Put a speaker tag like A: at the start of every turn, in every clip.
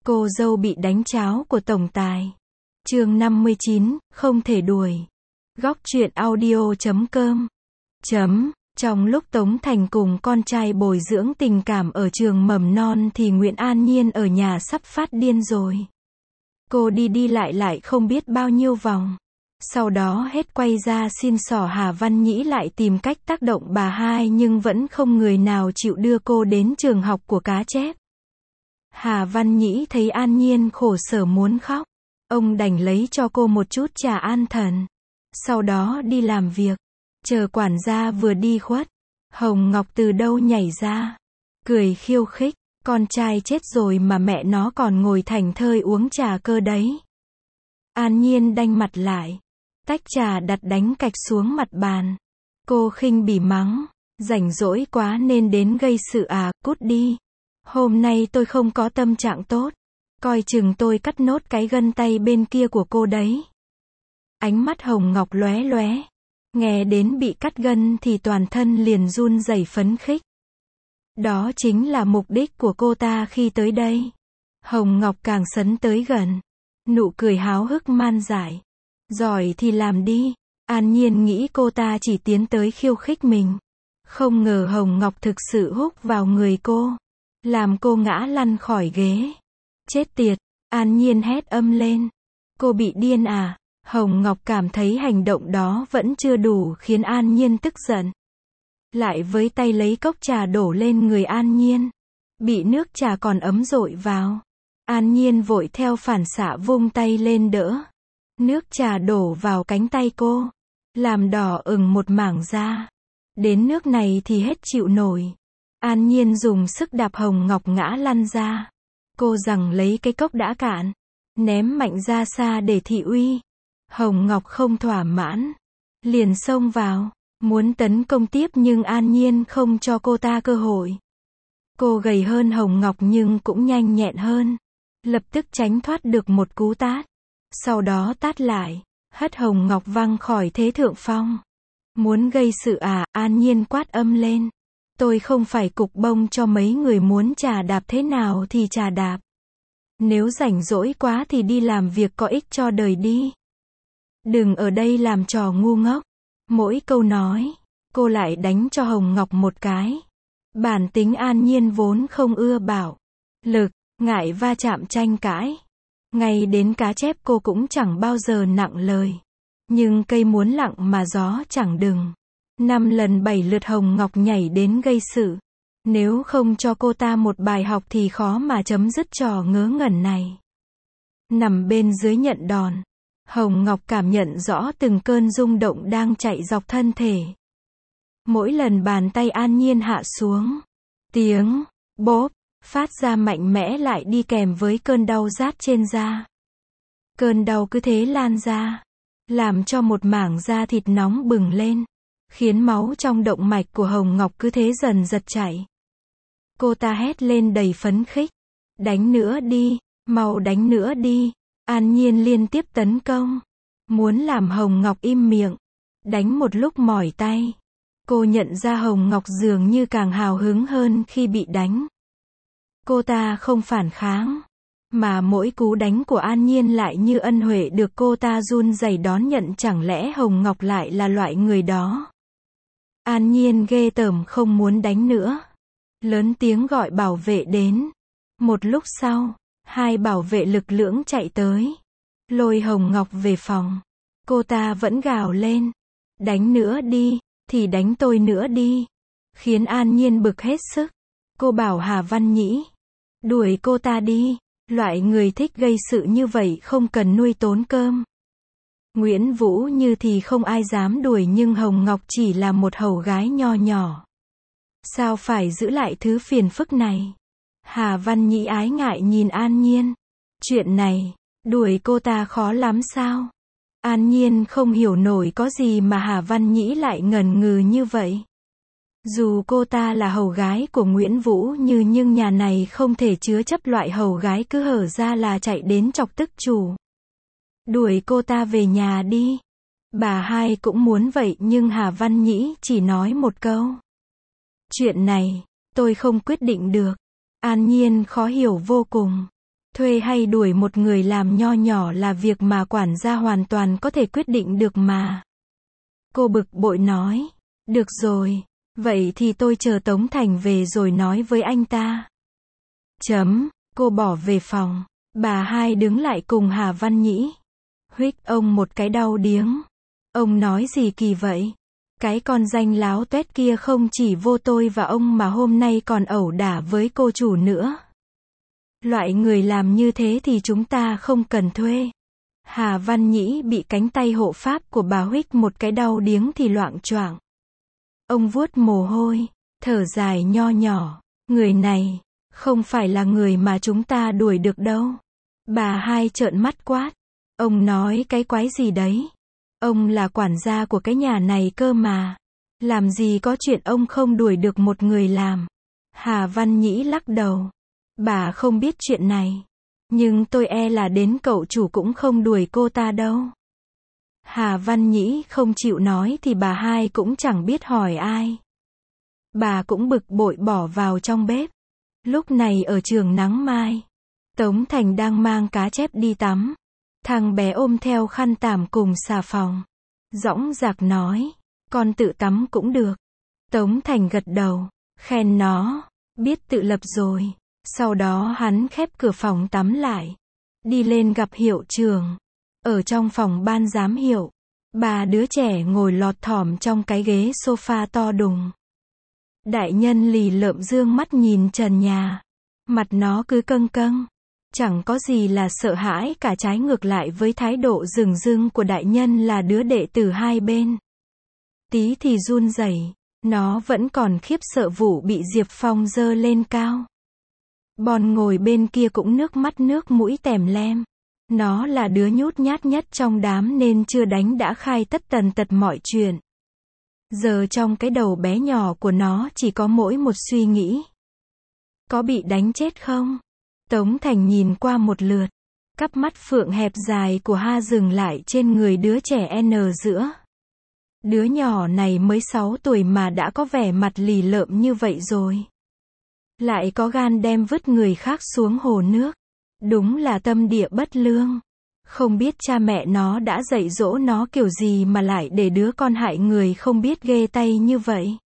A: Cô dâu bị đánh cháo của tổng tài. Chương 59, không thể đuổi. Góc truyện audio.com. Trong lúc Tống Thành cùng con trai bồi dưỡng tình cảm ở trường mầm non thì Nguyễn An Nhiên ở nhà sắp phát điên rồi. Cô đi lại không biết bao nhiêu vòng. Sau đó hết quay ra xin xỏ Hà Văn Nhĩ lại tìm cách tác động bà hai nhưng vẫn không người nào chịu đưa cô đến trường học của cá chép. Hà Văn Nhĩ thấy An Nhiên khổ sở muốn khóc. Ông đành lấy cho cô một chút trà an thần. Sau đó đi làm việc. Chờ quản gia vừa đi khuất. Hồng Ngọc từ đâu nhảy ra. Cười khiêu khích. Con trai chết rồi mà mẹ nó còn ngồi thảnh thơi uống trà cơ đấy. An Nhiên đanh mặt lại. Tách trà đặt đánh cạch xuống mặt bàn. Cô khinh bỉ mắng. Rảnh rỗi quá nên đến gây sự à, cút đi. Hôm nay tôi không có tâm trạng tốt. Coi chừng tôi cắt nốt cái gân tay bên kia của cô đấy. Ánh mắt Hồng Ngọc lóe lóe. Nghe đến bị cắt gân thì toàn thân liền run rẩy phấn khích. Đó chính là mục đích của cô ta khi tới đây. Hồng Ngọc càng sấn tới gần. Nụ cười háo hức man dại. Giỏi thì làm đi. An Nhiên nghĩ cô ta chỉ tiến tới khiêu khích mình. Không ngờ Hồng Ngọc thực sự húc vào người cô. Làm cô ngã lăn khỏi ghế. Chết tiệt, An Nhiên hét âm lên. Cô bị điên à? Hồng Ngọc cảm thấy hành động đó vẫn chưa đủ khiến An Nhiên tức giận. Lại với tay lấy cốc trà đổ lên người An Nhiên. Bị nước trà còn ấm dội vào. An Nhiên vội theo phản xạ vung tay lên đỡ. Nước trà đổ vào cánh tay cô. Làm đỏ ửng một mảng da. Đến nước này thì hết chịu nổi. An Nhiên dùng sức đạp Hồng Ngọc ngã lăn ra. Cô giằng lấy cái cốc đã cạn. Ném mạnh ra xa để thị uy. Hồng Ngọc không thỏa mãn. Liền xông vào. Muốn tấn công tiếp nhưng An Nhiên không cho cô ta cơ hội. Cô gầy hơn Hồng Ngọc nhưng cũng nhanh nhẹn hơn. Lập tức tránh thoát được một cú tát. Sau đó tát lại. Hất Hồng Ngọc văng khỏi thế thượng phong. Muốn gây sự à? An Nhiên quát âm lên. Tôi không phải cục bông cho mấy người muốn chà đạp thế nào thì chà đạp. Nếu rảnh rỗi quá thì đi làm việc có ích cho đời đi. Đừng ở đây làm trò ngu ngốc. Mỗi câu nói, cô lại đánh cho Hồng Ngọc một cái. Bản tính An Nhiên vốn không ưa bạo lực, ngại va chạm tranh cãi. Ngay đến cá chép cô cũng chẳng bao giờ nặng lời. Nhưng cây muốn lặng mà gió chẳng đừng. 5 lần 7 lượt Hồng Ngọc nhảy đến gây sự. Nếu không cho cô ta một bài học thì khó mà chấm dứt trò ngớ ngẩn này. Nằm bên dưới nhận đòn. Hồng Ngọc cảm nhận rõ từng cơn rung động đang chạy dọc thân thể. Mỗi lần bàn tay An Nhiên hạ xuống. Tiếng bóp phát ra mạnh mẽ lại đi kèm với cơn đau rát trên da. Cơn đau cứ thế lan ra. Làm cho một mảng da thịt nóng bừng lên. Khiến máu trong động mạch của Hồng Ngọc cứ thế dần giật chảy. Cô ta hét lên đầy phấn khích. Đánh nữa đi, mau đánh nữa đi. An Nhiên liên tiếp tấn công. Muốn làm Hồng Ngọc im miệng. Đánh một lúc mỏi tay. Cô nhận ra Hồng Ngọc dường như càng hào hứng hơn khi bị đánh. Cô ta không phản kháng. Mà mỗi cú đánh của An Nhiên lại như ân huệ được cô ta run rẩy đón nhận. Chẳng lẽ Hồng Ngọc lại là loại người đó? An Nhiên ghê tởm không muốn đánh nữa. Lớn tiếng gọi bảo vệ đến. Một lúc sau, 2 bảo vệ lực lưỡng chạy tới. Lôi Hồng Ngọc về phòng. Cô ta vẫn gào lên. Đánh nữa đi, thì đánh tôi nữa đi. Khiến An Nhiên bực hết sức. Cô bảo Hà Văn Nhĩ. Đuổi cô ta đi. Loại người thích gây sự như vậy không cần nuôi tốn cơm. Nguyễn Vũ Như thì không ai dám đuổi nhưng Hồng Ngọc chỉ là một hầu gái nho nhỏ. Sao phải giữ lại thứ phiền phức này? Hà Văn Nhĩ ái ngại nhìn An Nhiên. Chuyện này, đuổi cô ta khó lắm sao? An Nhiên không hiểu nổi có gì mà Hà Văn Nhĩ lại ngần ngừ như vậy. Dù cô ta là hầu gái của Nguyễn Vũ Như nhưng nhà này không thể chứa chấp loại hầu gái cứ hở ra là chạy đến chọc tức chủ. Đuổi cô ta về nhà đi. Bà hai cũng muốn vậy nhưng Hà Văn Nhĩ chỉ nói một câu. Chuyện này, tôi không quyết định được. An Nhiên khó hiểu vô cùng. Thuê hay đuổi một người làm nho nhỏ là việc mà quản gia hoàn toàn có thể quyết định được mà. Cô bực bội nói. Được rồi, vậy thì tôi chờ Tống Thành về rồi nói với anh ta. Cô bỏ về phòng. Bà hai đứng lại cùng Hà Văn Nhĩ. Huých ông một cái đau điếng. Ông nói gì kỳ vậy? Cái con danh láo tuét kia không chỉ vô tôi và ông mà hôm nay còn ẩu đả với cô chủ nữa. Loại người làm như thế thì chúng ta không cần thuê. Hà Văn Nhĩ bị cánh tay hộ pháp của bà huých một cái đau điếng thì loạng choạng. Ông vuốt mồ hôi, thở dài nho nhỏ. Người này, không phải là người mà chúng ta đuổi được đâu. Bà hai trợn mắt quát. Ông nói cái quái gì đấy? Ông là quản gia của cái nhà này cơ mà. Làm gì có chuyện ông không đuổi được một người làm. Hà Văn Nhĩ lắc đầu. Bà không biết chuyện này. Nhưng tôi e là đến cậu chủ cũng không đuổi cô ta đâu. Hà Văn Nhĩ không chịu nói thì bà hai cũng chẳng biết hỏi ai. Bà cũng bực bội bỏ vào trong bếp. Lúc này ở trường Nắng Mai, Tống Thành đang mang cá chép đi tắm. Thằng bé ôm theo khăn tằm cùng xà phòng. Dõng dạc nói, con tự tắm cũng được. Tống Thành gật đầu, khen nó, biết tự lập rồi. Sau đó hắn khép cửa phòng tắm lại. Đi lên gặp hiệu trưởng. Ở trong phòng ban giám hiệu, ba đứa trẻ ngồi lọt thỏm trong cái ghế sofa to đùng. Đại nhân lì lợm dương mắt nhìn trần nhà. Mặt nó cứ căng căng. Chẳng có gì là sợ hãi cả, trái ngược lại với thái độ rừng rưng của đại nhân là đứa đệ tử hai bên. Tí thì run rẩy, nó vẫn còn khiếp sợ vụ bị Diệp Phong giơ lên cao. Bon ngồi bên kia cũng nước mắt nước mũi tèm lem. Nó là đứa nhút nhát nhất trong đám nên chưa đánh đã khai tất tần tật mọi chuyện. Giờ trong cái đầu bé nhỏ của nó chỉ có mỗi một suy nghĩ. Có bị đánh chết không? Tống Thành nhìn qua một lượt. Cặp mắt phượng hẹp dài của Ha dừng lại trên người đứa trẻ N giữa. Đứa nhỏ này mới 6 tuổi mà đã có vẻ mặt lì lợm như vậy rồi. Lại có gan đem vứt người khác xuống hồ nước. Đúng là tâm địa bất lương. Không biết cha mẹ nó đã dạy dỗ nó kiểu gì mà lại để đứa con hại người không biết ghê tay như vậy.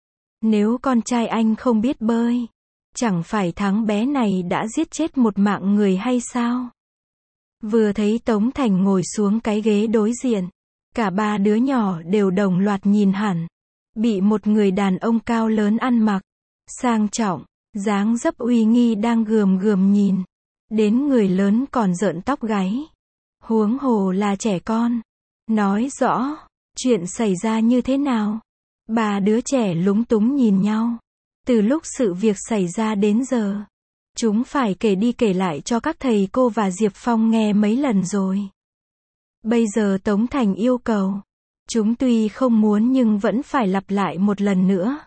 A: Nếu con trai anh không biết bơi, chẳng phải thằng bé này đã giết chết một mạng người hay sao? Vừa thấy Tống Thành ngồi xuống cái ghế đối diện, cả ba đứa nhỏ đều đồng loạt nhìn hẳn. Bị một người đàn ông cao lớn ăn mặc, sang trọng, dáng dấp uy nghi đang gườm gườm nhìn. Đến người lớn còn rợn tóc gáy. Huống hồ là trẻ con. Nói rõ, chuyện xảy ra như thế nào? Ba đứa trẻ lúng túng nhìn nhau. Từ lúc sự việc xảy ra đến giờ, chúng phải kể đi kể lại cho các thầy cô và Diệp Phong nghe mấy lần rồi. Bây giờ Tống Thành yêu cầu. Chúng tuy không muốn nhưng vẫn phải lặp lại một lần nữa.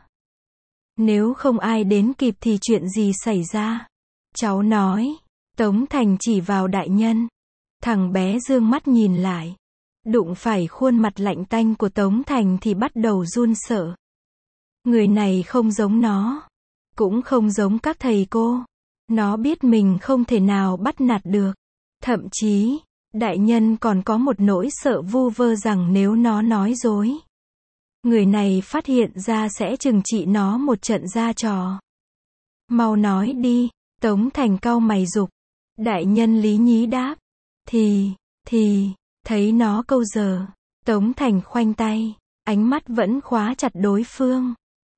A: Nếu không ai đến kịp thì chuyện gì xảy ra? Cháu nói. Tống Thành chỉ vào đại nhân. Thằng bé dương mắt nhìn lại. Đụng phải khuôn mặt lạnh tanh của Tống Thành thì bắt đầu run sợ. Người này không giống nó. Cũng không giống các thầy cô. Nó biết mình không thể nào bắt nạt được. Thậm chí, đại nhân còn có một nỗi sợ vu vơ rằng nếu nó nói dối, người này phát hiện ra sẽ trừng trị nó một trận ra trò. Mau nói đi, Tống Thành cau mày giục. Đại nhân lý nhí đáp. Thì, thấy nó câu giờ. Tống Thành khoanh tay, ánh mắt vẫn khóa chặt đối phương.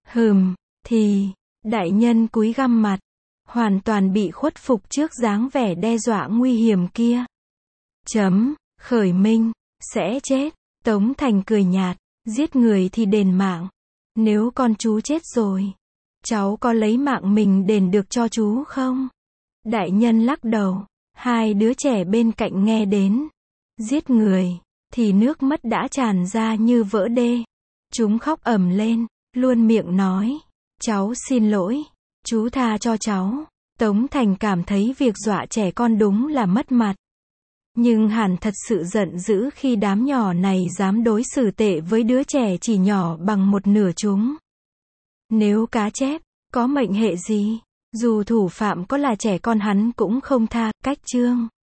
A: Đại nhân cúi găm mặt, hoàn toàn bị khuất phục trước dáng vẻ đe dọa nguy hiểm kia. Khởi minh, sẽ chết. Tống Thành cười nhạt, giết người thì đền mạng. Nếu con chú chết rồi, cháu có lấy mạng mình đền được cho chú không? Đại nhân lắc đầu. Hai đứa trẻ bên cạnh nghe đến giết người thì nước mắt đã tràn ra như vỡ đê. Chúng khóc ầm lên, luôn miệng nói, cháu xin lỗi, chú tha cho cháu. Tống Thành cảm thấy việc dọa trẻ con đúng là mất mặt. Nhưng hắn thật sự giận dữ khi đám nhỏ này dám đối xử tệ với đứa trẻ chỉ nhỏ bằng một nửa chúng. Nếu cá chép có mệnh hệ gì? Dù thủ phạm có là trẻ con hắn cũng không tha, cách Trương